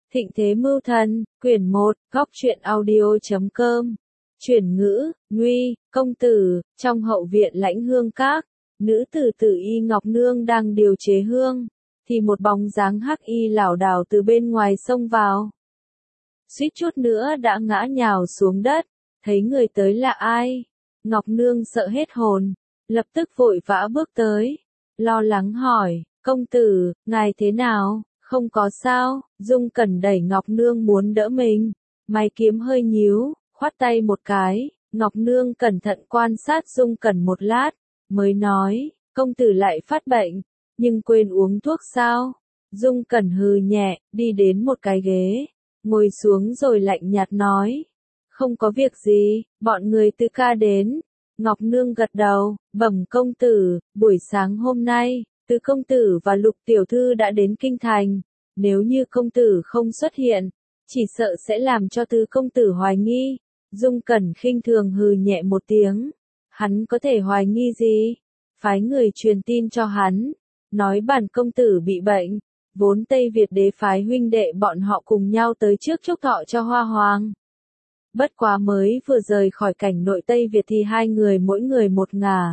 Thịnh Thế Mưu Thần, quyển 1, góc truyện audio.com. Chuyển ngữ, Nguy, công tử, trong hậu viện Lãnh Hương Các, nữ tử Tử Y Ngọc Nương đang điều chế hương, thì một bóng dáng hắc y lảo đảo từ bên ngoài xông vào. Suýt chút nữa đã ngã nhào xuống đất, thấy người tới là ai? Ngọc Nương sợ hết hồn, lập tức vội vã bước tới, lo lắng hỏi, công tử, ngài thế nào? Không có sao. Dung Cẩn đẩy Ngọc Nương muốn đỡ mình, mày kiếm hơi nhíu, khoát tay một cái. Ngọc Nương cẩn thận quan sát Dung Cẩn một lát, mới nói, công tử lại phát bệnh, nhưng quên uống thuốc sao? Dung Cẩn hừ nhẹ, đi đến một cái ghế, ngồi xuống rồi lạnh nhạt nói, không có việc gì, bọn người Tư Ca đến. Ngọc Nương gật đầu, bẩm công tử, buổi sáng hôm nay, Tứ công tử và Lục tiểu thư đã đến kinh thành, nếu như công tử không xuất hiện, chỉ sợ sẽ làm cho Tứ công tử hoài nghi. Dung Cẩn khinh thường hừ nhẹ một tiếng, hắn có thể hoài nghi gì? Phái người truyền tin cho hắn, nói bản công tử bị bệnh, vốn Tây Việt đế phái huynh đệ bọn họ cùng nhau tới trước chúc thọ cho Hoa Hoàng. Bất quá mới vừa rời khỏi cảnh nội Tây Việt thì hai người mỗi người một ngả.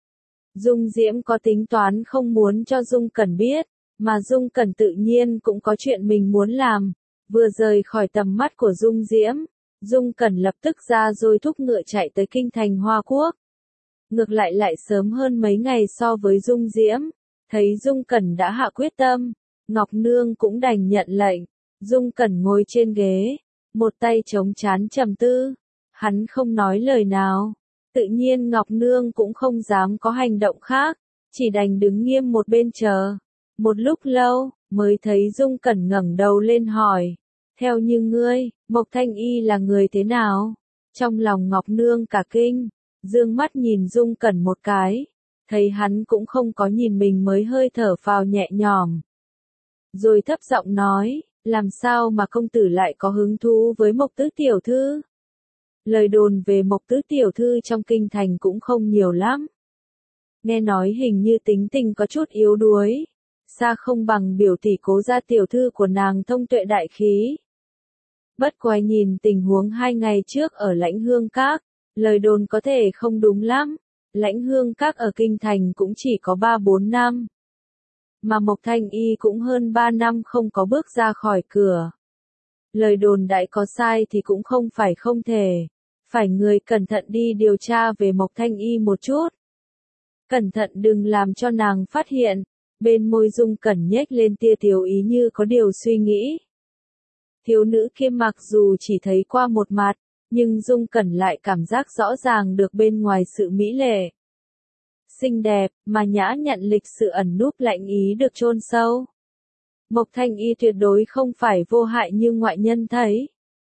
Dung Diễm có tính toán không muốn cho Dung Cẩn biết, mà Dung Cẩn tự nhiên cũng có chuyện mình muốn làm. Vừa rời khỏi tầm mắt của Dung Diễm, Dung Cẩn lập tức ra rồi thúc ngựa chạy tới kinh thành Hoa Quốc. Ngược lại sớm hơn mấy ngày so với Dung Diễm, thấy Dung Cẩn đã hạ quyết tâm, Ngọc Nương cũng đành nhận lệnh. Dung Cẩn ngồi trên ghế, một tay chống trán trầm tư, hắn không nói lời nào. Tự nhiên Ngọc Nương cũng không dám có hành động khác, chỉ đành đứng nghiêm một bên chờ. Một lúc lâu, mới thấy Dung Cẩn ngẩng đầu lên hỏi, theo như ngươi, Mộc Thanh Y là người thế nào? Trong lòng Ngọc Nương cả kinh, dương mắt nhìn Dung Cẩn một cái, thấy hắn cũng không có nhìn mình mới hơi thở phào nhẹ nhõm. Rồi thấp giọng nói, làm sao mà công tử lại có hứng thú với Mộc Tứ tiểu thư? Lời đồn về Mộc Tứ tiểu thư trong kinh thành cũng không nhiều lắm. Nghe nói hình như tính tình có chút yếu đuối, xa không bằng biểu tỷ Cố gia tiểu thư của nàng thông tuệ đại khí. Bất quá nhìn tình huống 2 ngày trước ở Lãnh Hương Các, lời đồn có thể không đúng lắm. Lãnh Hương Các ở kinh thành cũng chỉ có 3-4 năm. Mà Mộc Thanh Y cũng hơn 3 năm không có bước ra khỏi cửa. Lời đồn đại có sai thì cũng không phải không thể. Phải người cẩn thận đi điều tra về Mộc Thanh Y một chút. Cẩn thận đừng làm cho nàng phát hiện. Bên môi Dung Cẩn nhếch lên tia tiểu ý như có điều suy nghĩ. Thiếu nữ kia mặc dù chỉ thấy qua một mặt, nhưng Dung Cẩn lại cảm giác rõ ràng được bên ngoài sự mỹ lệ, xinh đẹp, mà nhã nhặn lịch sự ẩn núp lạnh ý được chôn sâu. Mộc Thanh Y tuyệt đối không phải vô hại như ngoại nhân thấy.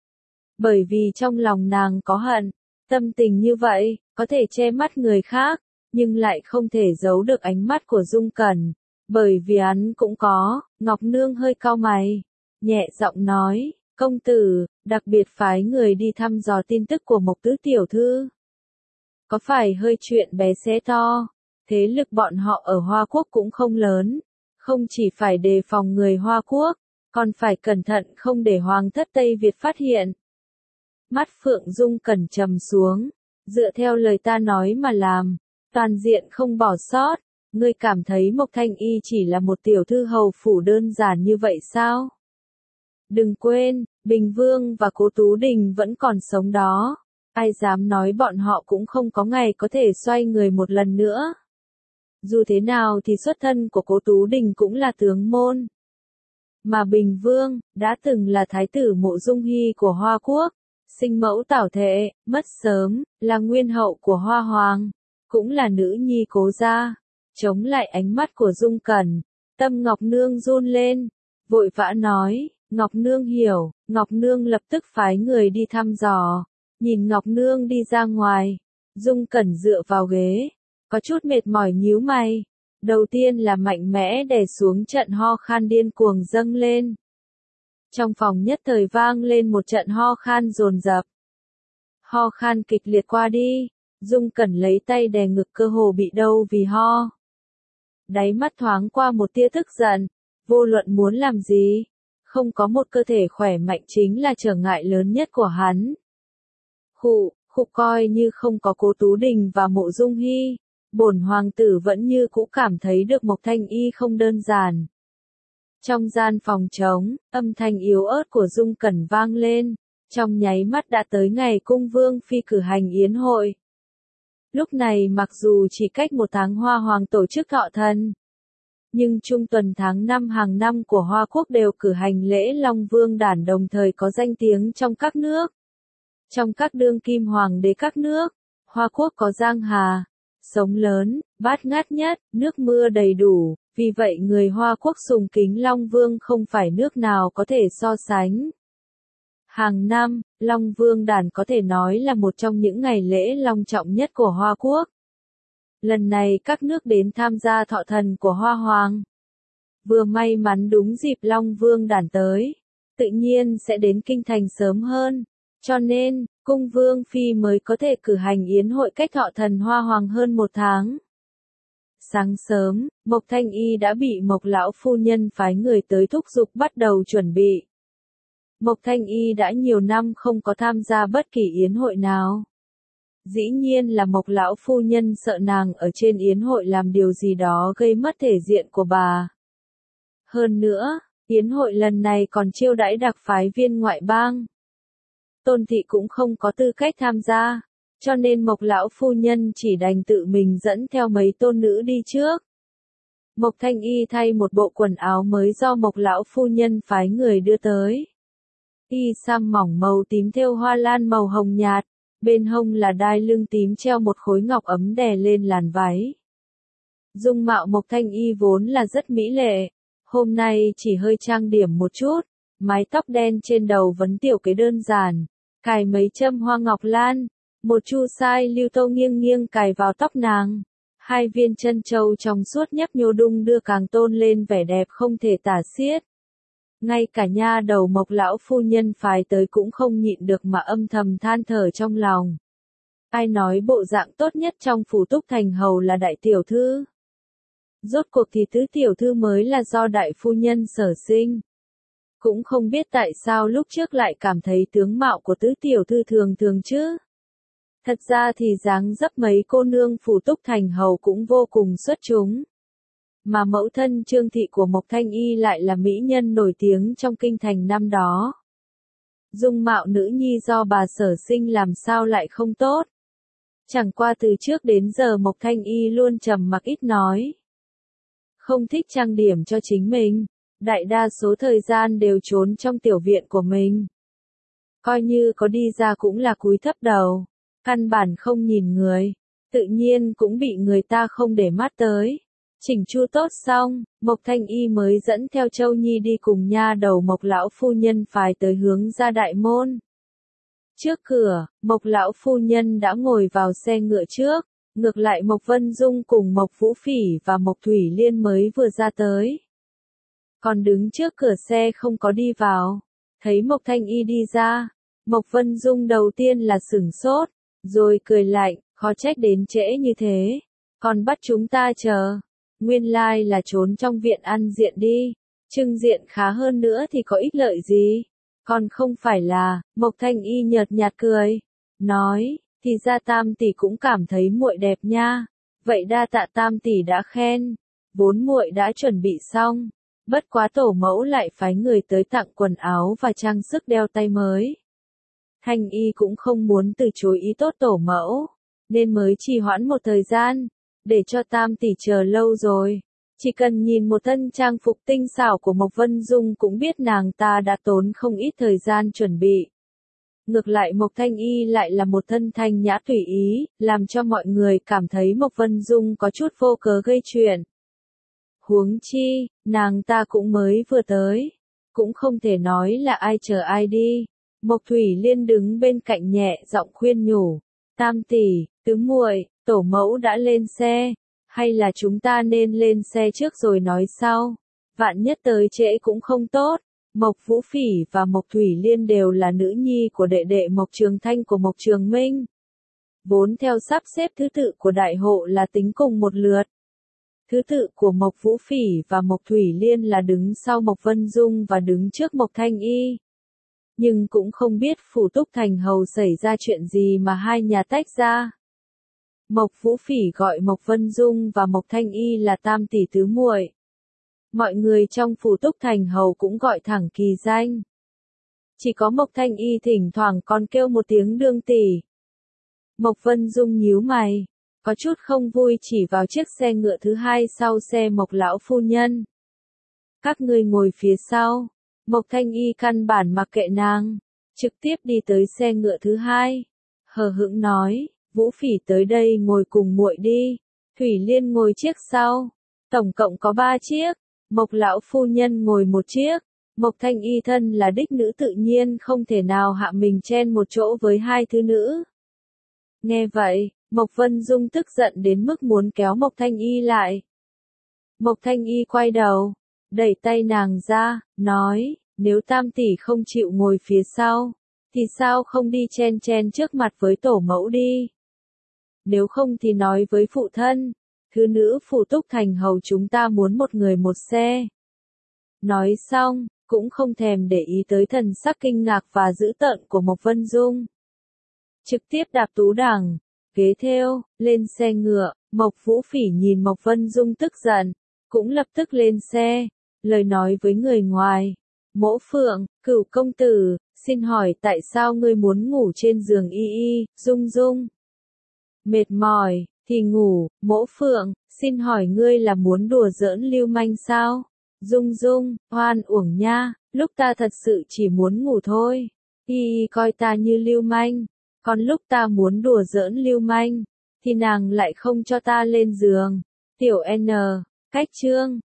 Bởi vì trong lòng nàng có hận, tâm tình như vậy, có thể che mắt người khác, nhưng lại không thể giấu được ánh mắt của Dung Cẩn. Bởi vì hắn cũng có. Ngọc Nương hơi cau mày, nhẹ giọng nói, công tử, đặc biệt phái người đi thăm dò tin tức của Mộc Tứ tiểu thư. Có phải hơi chuyện bé xé to, thế lực bọn họ ở Hoa Quốc cũng không lớn, không chỉ phải đề phòng người Hoa Quốc, còn phải cẩn thận không để Hoàng thất Tây Việt phát hiện. Mắt Phượng Dung Cẩn trầm xuống, dựa theo lời ta nói mà làm, toàn diện không bỏ sót. Ngươi cảm thấy Mộc Thanh Y chỉ là một tiểu thư hầu phủ đơn giản như vậy sao? Đừng quên, Bình Vương và Cố Tú Đình vẫn còn sống đó. Ai dám nói bọn họ cũng không có ngày có thể xoay người một lần nữa. Dù thế nào thì xuất thân của Cố Tú Đình cũng là tướng môn. Mà Bình Vương, đã từng là thái tử Mộ Dung Hy của Hoa Quốc, sinh mẫu Tảo Thệ, mất sớm, là nguyên hậu của Hoa Hoàng, cũng là nữ nhi Cố gia. Chống lại ánh mắt của Dung Cẩn, tâm Ngọc Nương run lên, vội vã nói, Ngọc Nương hiểu. Ngọc Nương lập tức phái người đi thăm dò. Nhìn Ngọc Nương đi ra ngoài, Dung Cẩn dựa vào ghế, có chút mệt mỏi nhíu mày. Đầu tiên là mạnh mẽ đè xuống trận ho khan điên cuồng dâng lên. Trong phòng nhất thời vang lên một trận ho khan dồn dập. Ho khan kịch liệt qua đi, Dung Cẩn lấy tay đè ngực cơ hồ bị đau vì ho. Đáy mắt thoáng qua một tia tức giận, vô luận muốn làm gì, Không có một cơ thể khỏe mạnh chính là trở ngại lớn nhất của hắn. Khụ coi như không có Cố Tú Đình và Mộ Dung Hy, bổn hoàng tử vẫn như cũ cảm thấy được Mộc Thanh Y không đơn giản. Trong gian phòng trống, âm thanh yếu ớt của Dung Cẩn vang lên, trong nháy mắt đã tới ngày cung vương phi cử hành yến hội. Lúc này mặc dù chỉ cách 1 tháng Hoa Hoàng tổ chức thọ thần, nhưng trung tuần tháng 5 hàng năm của Hoa Quốc đều cử hành lễ Long Vương đản, đồng thời có danh tiếng trong các nước. Trong các đương kim hoàng đế các nước, Hoa Quốc có giang hà, sống lớn, bát ngát nhất, nước mưa đầy đủ, vì vậy người Hoa Quốc sùng kính Long Vương không phải nước nào có thể so sánh. Hàng năm, Long Vương đản có thể nói là một trong những ngày lễ long trọng nhất của Hoa Quốc. Lần này các nước đến tham gia thọ thần của Hoa Hoàng. Vừa may mắn đúng dịp Long Vương đản tới, tự nhiên sẽ đến kinh thành sớm hơn, cho nên, cung vương phi mới có thể cử hành yến hội cách thọ thần Hoa Hoàng hơn 1 tháng. Sáng sớm, Mộc Thanh Y đã bị Mộc lão phu nhân phái người tới thúc giục bắt đầu chuẩn bị. Mộc Thanh Y đã nhiều năm không có tham gia bất kỳ yến hội nào. Dĩ nhiên là Mộc lão phu nhân sợ nàng ở trên yến hội làm điều gì đó gây mất thể diện của bà. Hơn nữa, yến hội lần này còn chiêu đãi đặc phái viên ngoại bang. Tôn thị cũng không có tư cách tham gia, cho nên Mộc lão phu nhân chỉ đành tự mình dẫn theo mấy tôn nữ đi trước. Mộc Thanh Y thay một bộ quần áo mới do Mộc lão phu nhân phái người đưa tới. Y sam mỏng màu tím thêu hoa lan màu hồng nhạt, bên hông là đai lưng tím treo một khối ngọc ấm đè lên làn váy. Dung mạo Mộc Thanh Y vốn là rất mỹ lệ, hôm nay chỉ hơi trang điểm một chút, mái tóc đen trên đầu vấn tiểu cái đơn giản, cài mấy châm hoa ngọc lan, một chu sai lưu tâu nghiêng nghiêng cài vào tóc nàng. 2 viên chân châu trong suốt nhấp nhô đung đưa càng tôn lên vẻ đẹp không thể tả xiết. Ngay cả nha đầu Mộc lão phu nhân phái tới cũng không nhịn được mà âm thầm than thở trong lòng. Ai nói bộ dạng tốt nhất trong phủ Túc Thành hầu là đại tiểu thư? Rốt cuộc thì tứ tiểu thư mới là do đại phu nhân sở sinh. Cũng không biết tại sao lúc trước lại cảm thấy tướng mạo của tứ tiểu thư thường thường chứ. Thật ra thì dáng dấp mấy cô nương phủ Túc Thành hầu cũng vô cùng xuất chúng. Mà mẫu thân Trương thị của Mộc Thanh Y lại là mỹ nhân nổi tiếng trong kinh thành năm đó. Dung mạo nữ nhi do bà sở sinh làm sao lại không tốt. Chẳng qua từ trước đến giờ Mộc Thanh Y luôn trầm mặc ít nói. Không thích trang điểm cho chính mình, đại đa số thời gian đều trốn trong tiểu viện của mình. Coi như có đi ra cũng là cúi thấp đầu, căn bản không nhìn người, tự nhiên cũng bị người ta không để mắt tới. Chỉnh chu tốt xong, Mộc Thanh Y mới dẫn theo Châu Nhi đi cùng nha đầu Mộc lão phu nhân phái tới hướng ra đại môn. Trước cửa, Mộc lão phu nhân đã ngồi vào xe ngựa trước, ngược lại Mộc Vân Dung cùng Mộc Vũ Phỉ và Mộc Thủy Liên mới vừa ra tới. Còn đứng trước cửa xe không có đi vào, thấy Mộc Thanh Y đi ra, Mộc Vân Dung đầu tiên là sửng sốt, rồi cười lạnh, khó trách đến trễ như thế, còn bắt chúng ta chờ. Nguyên lai là trốn trong viện ăn diện đi, trưng diện khá hơn nữa thì có ích lợi gì, còn không phải là. Mộc Thanh Y nhợt nhạt cười, nói, thì ra Tam tỷ cũng cảm thấy muội đẹp nha, vậy đa tạ Tam tỷ đã khen, vốn muội đã chuẩn bị xong, bất quá tổ mẫu lại phái người tới tặng quần áo và trang sức đeo tay mới. Thanh Y cũng không muốn từ chối ý tốt tổ mẫu, nên mới trì hoãn một thời gian. Để cho Tam tỷ chờ lâu rồi, chỉ cần nhìn một thân trang phục tinh xảo của Mộc Vân Dung cũng biết nàng ta đã tốn không ít thời gian chuẩn bị. Ngược lại Mộc Thanh Y lại là một thân thanh nhã tùy ý, làm cho mọi người cảm thấy Mộc Vân Dung có chút vô cớ gây chuyện. Huống chi, nàng ta cũng mới vừa tới, cũng không thể nói là ai chờ ai đi. Mộc Thủy Liên đứng bên cạnh nhẹ giọng khuyên nhủ, Tam tỷ, tứ muội, tổ mẫu đã lên xe, hay là chúng ta nên lên xe trước rồi nói sau, vạn nhất tới trễ cũng không tốt. Mộc Vũ Phỉ và Mộc Thủy Liên đều là nữ nhi của đệ đệ Mộc Trường Thanh của Mộc Trường Minh. Vốn theo sắp xếp thứ tự của đại hộ là tính cùng một lượt. Thứ tự của Mộc Vũ Phỉ và Mộc Thủy Liên là đứng sau Mộc Vân Dung và đứng trước Mộc Thanh Y. Nhưng cũng không biết Phủ Túc Thành Hầu xảy ra chuyện gì mà hai nhà tách ra. Mộc Vũ Phỉ gọi Mộc Vân Dung và Mộc Thanh Y là tam tỷ tứ muội. Mọi người trong Phủ Túc Thành Hầu cũng gọi thẳng kỳ danh. Chỉ có Mộc Thanh Y thỉnh thoảng còn kêu một tiếng đương tỷ. Mộc Vân Dung nhíu mày, có chút không vui chỉ vào chiếc xe ngựa thứ hai sau xe Mộc lão phu nhân. Các ngươi ngồi phía sau. Mộc Thanh Y căn bản mặc kệ nàng, trực tiếp đi tới xe ngựa thứ hai. Hờ hững nói, Vũ Phỉ tới đây ngồi cùng muội đi. Thủy Liên ngồi chiếc sau. Tổng cộng có 3 chiếc. Mộc lão phu nhân ngồi một chiếc. Mộc Thanh Y thân là đích nữ tự nhiên không thể nào hạ mình chen một chỗ với hai thứ nữ. Nghe vậy, Mộc Vân Dung tức giận đến mức muốn kéo Mộc Thanh Y lại. Mộc Thanh Y quay đầu, đẩy tay nàng ra, nói, nếu tam tỷ không chịu ngồi phía sau, thì sao không đi chen chen trước mặt với tổ mẫu đi. Nếu không thì nói với phụ thân, thứ nữ Phủ Túc Thành Hầu chúng ta muốn một người một xe. Nói xong, cũng không thèm để ý tới thần sắc kinh ngạc và dữ tợn của Mộc Vân Dung. Trực tiếp đạp tú đằng, ghế theo, lên xe ngựa. Mộc Vũ Phỉ nhìn Mộc Vân Dung tức giận, cũng lập tức lên xe, lời nói với người ngoài. Mỗ Phượng, Cửu công tử, xin hỏi tại sao ngươi muốn ngủ trên giường y, Dung Dung? Mệt mỏi, thì ngủ. Mỗ Phượng, xin hỏi ngươi là muốn đùa giỡn lưu manh sao? Dung Dung, oan uổng nha, lúc ta thật sự chỉ muốn ngủ thôi. Y coi ta như lưu manh, còn lúc ta muốn đùa giỡn lưu manh, thì nàng lại không cho ta lên giường. Tiểu N, cách chương.